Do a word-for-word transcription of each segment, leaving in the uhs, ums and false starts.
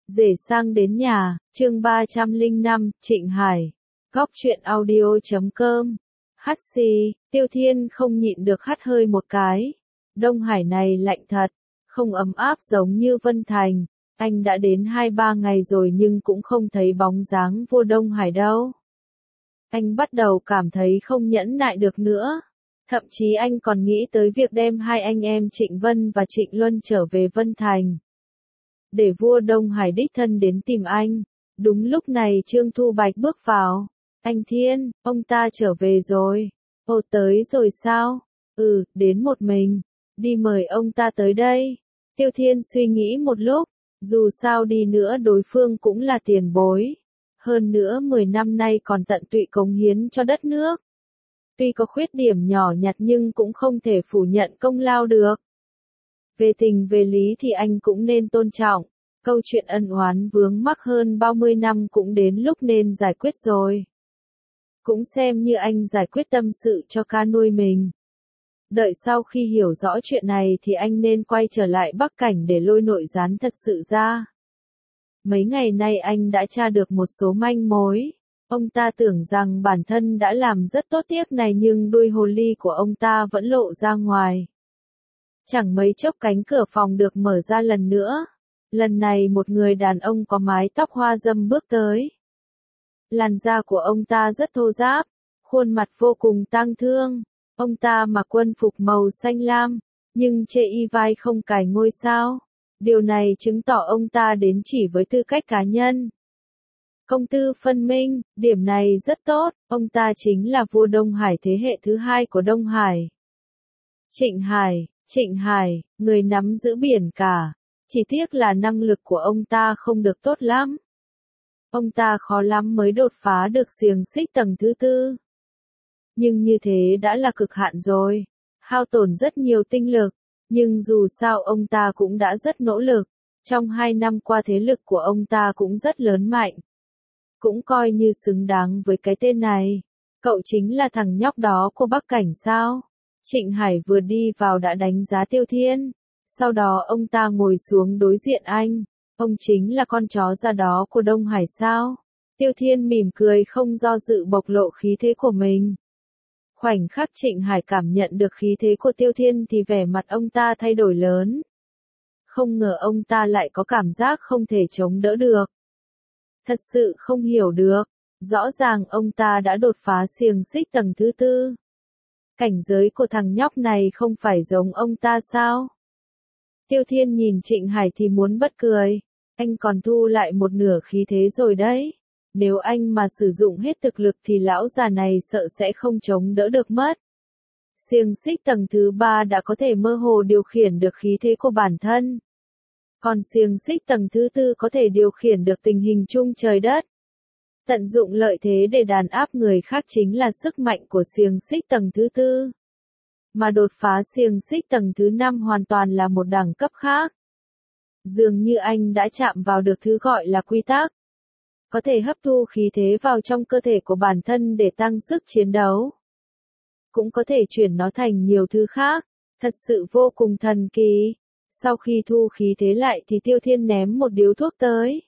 Rể sang đến nhà, chương ba trăm lẻ năm, Trịnh Hải. Góc truyện audio chấm com. Hắt xì, Tiêu Thiên không nhịn được hắt hơi một cái. Đông Hải này lạnh thật, không ấm áp giống như Vân Thành. Anh đã đến hai ba ngày rồi nhưng cũng không thấy bóng dáng vua Đông Hải đâu. Anh bắt đầu cảm thấy không nhẫn nại được nữa. Thậm chí anh còn nghĩ tới việc đem hai anh em Trịnh Vân và Trịnh Luân trở về Vân Thành. Để vua Đông Hải đích thân đến tìm anh. Đúng lúc này Trương Thu Bạch bước vào. Anh Thiên, ông ta trở về rồi. Ồ, tới rồi sao? Ừ, đến một mình. Đi mời ông ta tới đây. Tiêu Thiên suy nghĩ một lúc. Dù sao đi nữa đối phương cũng là tiền bối. Hơn nữa mười năm nay còn tận tụy cống hiến cho đất nước. Tuy có khuyết điểm nhỏ nhặt nhưng cũng không thể phủ nhận công lao được. Về tình về lý thì anh cũng nên tôn trọng. Câu chuyện ân oán vướng mắc hơn ba mươi năm cũng đến lúc nên giải quyết rồi. Cũng xem như anh giải quyết tâm sự cho ca nuôi mình. Đợi sau khi hiểu rõ chuyện này thì anh nên quay trở lại Bắc Cảnh để lôi nội gián thật sự ra. Mấy ngày nay anh đã tra được một số manh mối. Ông ta tưởng rằng bản thân đã làm rất tốt tiếc này nhưng đuôi hồ ly của ông ta vẫn lộ ra ngoài. Chẳng mấy chốc cánh cửa phòng được mở ra lần nữa. Lần này một người đàn ông có mái tóc hoa râm bước tới. Làn da của ông ta rất thô ráp, khuôn mặt vô cùng tang thương. Ông ta mặc quân phục màu xanh lam, nhưng trên y vai không cài ngôi sao. Điều này chứng tỏ ông ta đến chỉ với tư cách cá nhân. Công tư phân minh, điểm này rất tốt, ông ta chính là vua Đông Hải thế hệ thứ hai của Đông Hải. Trịnh Hải, Trịnh Hải, người nắm giữ biển cả. Chỉ tiếc là năng lực của ông ta không được tốt lắm. Ông ta khó lắm mới đột phá được xiềng xích tầng thứ tư. Nhưng như thế đã là cực hạn rồi. Hao tổn rất nhiều tinh lực. Nhưng dù sao ông ta cũng đã rất nỗ lực. Trong hai năm qua thế lực của ông ta cũng rất lớn mạnh. Cũng coi như xứng đáng với cái tên này. Cậu chính là thằng nhóc đó của Bắc Cảnh sao? Trịnh Hải vừa đi vào đã đánh giá Tiêu Thiên. Sau đó ông ta ngồi xuống đối diện anh. Ông chính là con chó da đó của Đông Hải sao? Tiêu Thiên mỉm cười không do dự bộc lộ khí thế của mình. Khoảnh khắc Trịnh Hải cảm nhận được khí thế của Tiêu Thiên thì vẻ mặt ông ta thay đổi lớn. Không ngờ ông ta lại có cảm giác không thể chống đỡ được. Thật sự không hiểu được. Rõ ràng ông ta đã đột phá xiềng xích tầng thứ tư. Cảnh giới của thằng nhóc này không phải giống ông ta sao? Tiêu Thiên nhìn Trịnh Hải thì muốn bật cười. Anh còn thu lại một nửa khí thế rồi đấy. Nếu anh mà sử dụng hết thực lực thì lão già này sợ sẽ không chống đỡ được mất. Xiềng xích tầng thứ ba đã có thể mơ hồ điều khiển được khí thế của bản thân. Còn xiềng xích tầng thứ tư có thể điều khiển được tình hình chung trời đất. Tận dụng lợi thế để đàn áp người khác chính là sức mạnh của xiềng xích tầng thứ tư. Mà đột phá xiềng xích tầng thứ năm hoàn toàn là một đẳng cấp khác. Dường như anh đã chạm vào được thứ gọi là quy tắc. Có thể hấp thu khí thế vào trong cơ thể của bản thân để tăng sức chiến đấu. Cũng có thể chuyển nó thành nhiều thứ khác. Thật sự vô cùng thần kỳ. Sau khi thu khí thế lại thì Tiêu Thiên ném một điếu thuốc tới.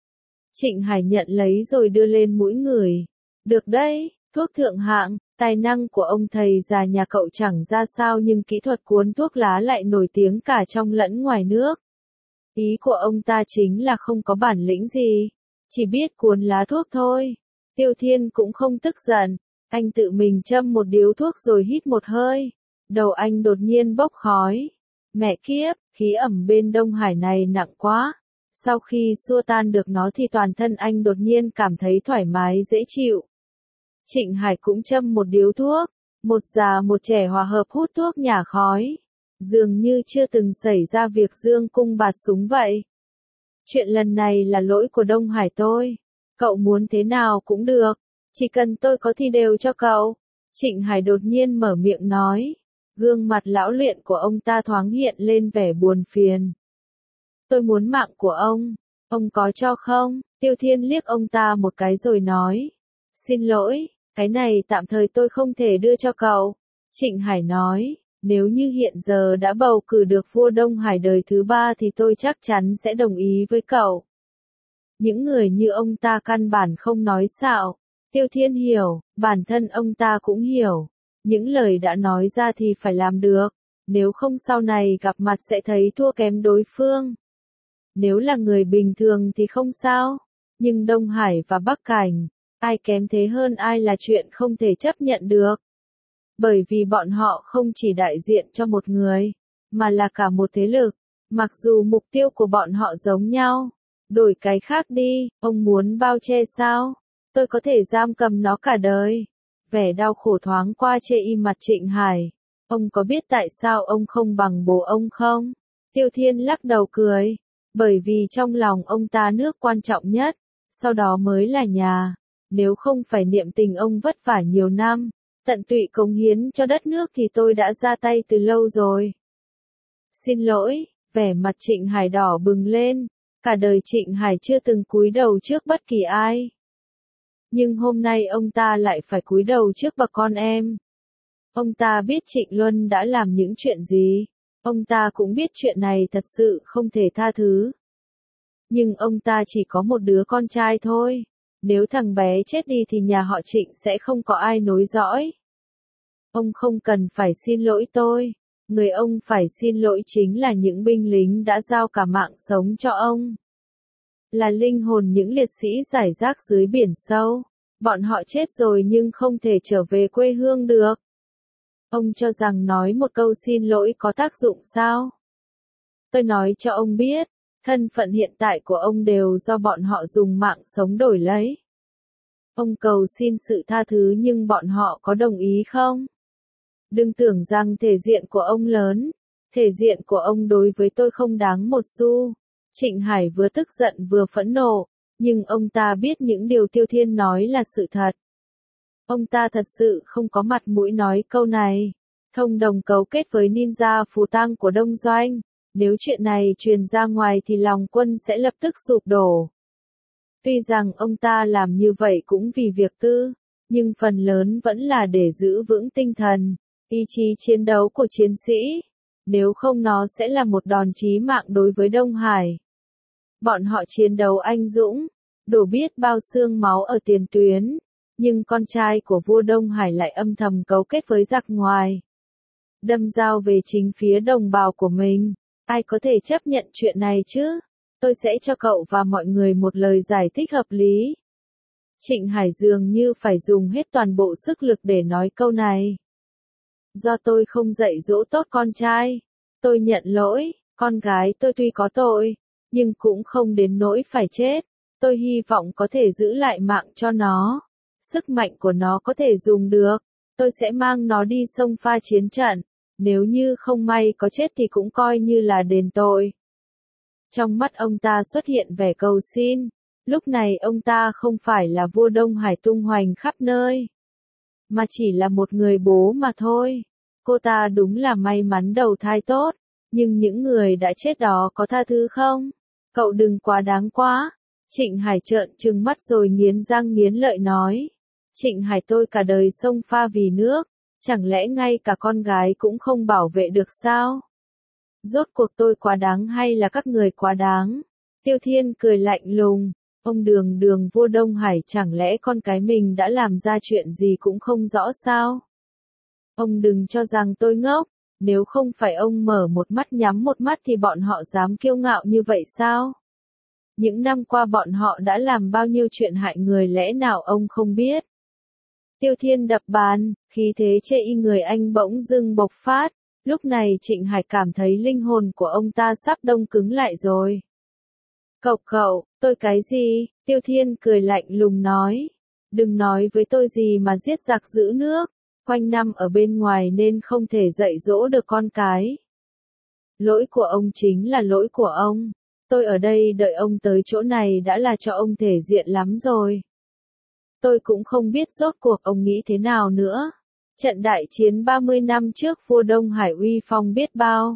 Trịnh Hải nhận lấy rồi đưa lên mũi người. Được đấy, thuốc thượng hạng. Tài năng của ông thầy già nhà cậu chẳng ra sao nhưng kỹ thuật cuốn thuốc lá lại nổi tiếng cả trong lẫn ngoài nước. Ý của ông ta chính là không có bản lĩnh gì, chỉ biết cuốn lá thuốc thôi. Tiêu Thiên cũng không tức giận, anh tự mình châm một điếu thuốc rồi hít một hơi. Đầu anh đột nhiên bốc khói. Mẹ kiếp, khí ẩm bên Đông Hải này nặng quá. Sau khi xua tan được nó thì toàn thân anh đột nhiên cảm thấy thoải mái dễ chịu. Trịnh Hải cũng châm một điếu thuốc, một già một trẻ hòa hợp hút thuốc nhả khói. Dường như chưa từng xảy ra việc dương cung bạt súng vậy. Chuyện lần này là lỗi của Đông Hải tôi. Cậu muốn thế nào cũng được, chỉ cần tôi có thì đều cho cậu. Trịnh Hải đột nhiên mở miệng nói. Gương mặt lão luyện của ông ta thoáng hiện lên vẻ buồn phiền. Tôi muốn mạng của ông, ông có cho không? Tiêu Thiên liếc ông ta một cái rồi nói. Xin lỗi, cái này tạm thời tôi không thể đưa cho cậu. Trịnh Hải nói, nếu như hiện giờ đã bầu cử được vua Đông Hải đời thứ ba thì tôi chắc chắn sẽ đồng ý với cậu. Những người như ông ta căn bản không nói xạo. Tiêu Thiên hiểu, bản thân ông ta cũng hiểu. Những lời đã nói ra thì phải làm được, nếu không sau này gặp mặt sẽ thấy thua kém đối phương. Nếu là người bình thường thì không sao, nhưng Đông Hải và Bắc Cảnh, ai kém thế hơn ai là chuyện không thể chấp nhận được. Bởi vì bọn họ không chỉ đại diện cho một người, mà là cả một thế lực, mặc dù mục tiêu của bọn họ giống nhau. Đổi cái khác đi, ông muốn bao che sao? Tôi có thể giam cầm nó cả đời. Vẻ đau khổ thoáng qua trên y mặt Trịnh Hải. Ông có biết tại sao ông không bằng bố ông không? Tiêu Thiên lắc đầu cười. Bởi vì trong lòng ông ta nước quan trọng nhất, sau đó mới là nhà. Nếu không phải niệm tình ông vất vả nhiều năm, tận tụy cống hiến cho đất nước thì tôi đã ra tay từ lâu rồi. Xin lỗi, vẻ mặt Trịnh Hải đỏ bừng lên. Cả đời Trịnh Hải chưa từng cúi đầu trước bất kỳ ai. Nhưng hôm nay ông ta lại phải cúi đầu trước bà con em. Ông ta biết Trịnh Luân đã làm những chuyện gì. Ông ta cũng biết chuyện này thật sự không thể tha thứ. Nhưng ông ta chỉ có một đứa con trai thôi. Nếu thằng bé chết đi thì nhà họ Trịnh sẽ không có ai nối dõi. Ông không cần phải xin lỗi tôi. Người ông phải xin lỗi chính là những binh lính đã giao cả mạng sống cho ông. Là linh hồn những liệt sĩ rải rác dưới biển sâu. Bọn họ chết rồi nhưng không thể trở về quê hương được. Ông cho rằng nói một câu xin lỗi có tác dụng sao? Tôi nói cho ông biết, thân phận hiện tại của ông đều do bọn họ dùng mạng sống đổi lấy. Ông cầu xin sự tha thứ nhưng bọn họ có đồng ý không? Đừng tưởng rằng thể diện của ông lớn, thể diện của ông đối với tôi không đáng một xu. Trịnh Hải vừa tức giận vừa phẫn nộ, nhưng ông ta biết những điều Tiêu Thiên nói là sự thật. Ông ta thật sự không có mặt mũi nói câu này. Thông đồng cấu kết với ninja phù tang của Đông Doanh. Nếu chuyện này truyền ra ngoài thì lòng quân sẽ lập tức sụp đổ. Tuy rằng ông ta làm như vậy cũng vì việc tư, nhưng phần lớn vẫn là để giữ vững tinh thần, ý chí chiến đấu của chiến sĩ. Nếu không nó sẽ là một đòn chí mạng đối với Đông Hải. Bọn họ chiến đấu anh dũng, đổ biết bao xương máu ở tiền tuyến, nhưng con trai của vua Đông Hải lại âm thầm cấu kết với giặc ngoài. Đâm dao về chính phía đồng bào của mình, ai có thể chấp nhận chuyện này chứ? Tôi sẽ cho cậu và mọi người một lời giải thích hợp lý. Trịnh Hải dường như phải dùng hết toàn bộ sức lực để nói câu này. Do tôi không dạy dỗ tốt con trai, tôi nhận lỗi, con gái tôi tuy có tội, nhưng cũng không đến nỗi phải chết. Tôi hy vọng có thể giữ lại mạng cho nó. Sức mạnh của nó có thể dùng được. Tôi sẽ mang nó đi xông pha chiến trận. Nếu như không may có chết thì cũng coi như là đền tội. Trong mắt ông ta xuất hiện vẻ cầu xin. Lúc này ông ta không phải là vua Đông Hải tung hoành khắp nơi, mà chỉ là một người bố mà thôi. Cô ta đúng là may mắn đầu thai tốt. Nhưng những người đã chết đó có tha thứ không? Cậu đừng quá đáng quá. Trịnh Hải trợn trừng mắt rồi nghiến răng nghiến lợi nói. Trịnh Hải tôi cả đời xông pha vì nước. Chẳng lẽ ngay cả con gái cũng không bảo vệ được sao? Rốt cuộc tôi quá đáng hay là các người quá đáng? Tiêu Thiên cười lạnh lùng. Ông đường đường vua Đông Hải chẳng lẽ con cái mình đã làm ra chuyện gì cũng không rõ sao? Ông đừng cho rằng tôi ngốc. Nếu không phải ông mở một mắt nhắm một mắt thì bọn họ dám kiêu ngạo như vậy sao? Những năm qua bọn họ đã làm bao nhiêu chuyện hại người lẽ nào ông không biết? Tiêu Thiên đập bàn, khí thế chê y người anh bỗng dưng bộc phát. Lúc này Trịnh Hải cảm thấy linh hồn của ông ta sắp đông cứng lại rồi. Cậu cậu, tôi cái gì? Tiêu Thiên cười lạnh lùng nói. Đừng nói với tôi gì mà giết giặc giữ nước. Quanh năm ở bên ngoài nên không thể dạy dỗ được con cái. Lỗi của ông chính là lỗi của ông. Tôi ở đây đợi ông tới chỗ này đã là cho ông thể diện lắm rồi. Tôi cũng không biết rốt cuộc ông nghĩ thế nào nữa. Trận đại chiến ba mươi năm trước vua Đông Hải uy phong biết bao.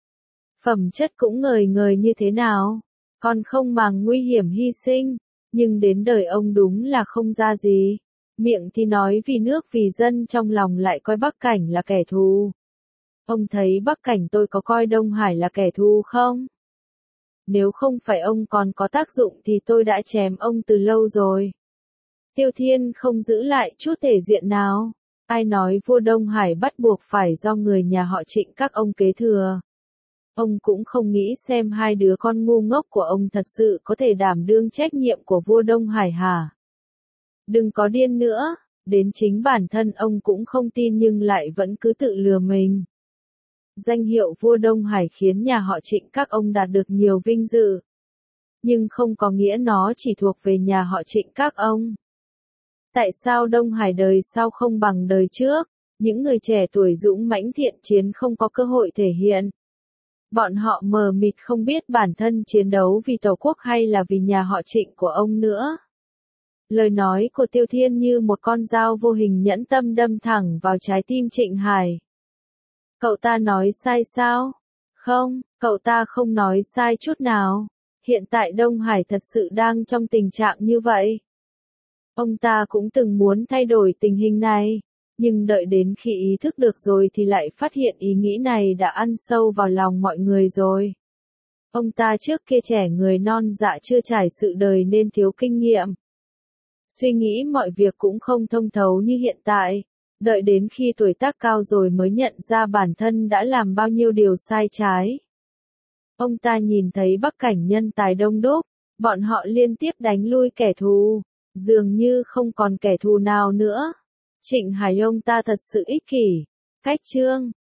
Phẩm chất cũng ngời ngời như thế nào. Còn không màng nguy hiểm hy sinh. Nhưng đến đời ông đúng là không ra gì. Miệng thì nói vì nước vì dân trong lòng lại coi Bắc Cảnh là kẻ thù. Ông thấy Bắc Cảnh tôi có coi Đông Hải là kẻ thù không? nếu không phải ông còn có tác dụng thì tôi đã chém ông từ lâu rồi. Tiêu Thiên không giữ lại chút thể diện nào. Ai nói vua Đông Hải bắt buộc phải do người nhà họ Trịnh các ông kế thừa. Ông cũng không nghĩ xem hai đứa con ngu ngốc của ông thật sự có thể đảm đương trách nhiệm của vua Đông Hải hả? Đừng có điên nữa, đến chính bản thân ông cũng không tin nhưng lại vẫn cứ tự lừa mình. Danh hiệu vua Đông Hải khiến nhà họ Trịnh các ông đạt được nhiều vinh dự. Nhưng không có nghĩa nó chỉ thuộc về nhà họ Trịnh các ông. Tại sao Đông Hải đời sau không bằng đời trước? Những người trẻ tuổi dũng mãnh thiện chiến không có cơ hội thể hiện. Bọn họ mờ mịt không biết bản thân chiến đấu vì Tổ quốc hay là vì nhà họ Trịnh của ông nữa. Lời nói của Tiêu Thiên như một con dao vô hình nhẫn tâm đâm thẳng vào trái tim Trịnh Hải. Cậu ta nói sai sao? Không, cậu ta không nói sai chút nào. Hiện tại Đông Hải thật sự đang trong tình trạng như vậy. Ông ta cũng từng muốn thay đổi tình hình này, nhưng đợi đến khi ý thức được rồi thì lại phát hiện ý nghĩ này đã ăn sâu vào lòng mọi người rồi. Ông ta trước kia trẻ người non dạ chưa trải sự đời nên thiếu kinh nghiệm. Suy nghĩ mọi việc cũng không thông thấu như hiện tại, đợi đến khi tuổi tác cao rồi mới nhận ra bản thân đã làm bao nhiêu điều sai trái. Ông ta nhìn thấy Bắc Cảnh nhân tài đông đúc, bọn họ liên tiếp đánh lui kẻ thù, dường như không còn kẻ thù nào nữa. Trịnh Hải ông ta thật sự ích kỷ. Cách chương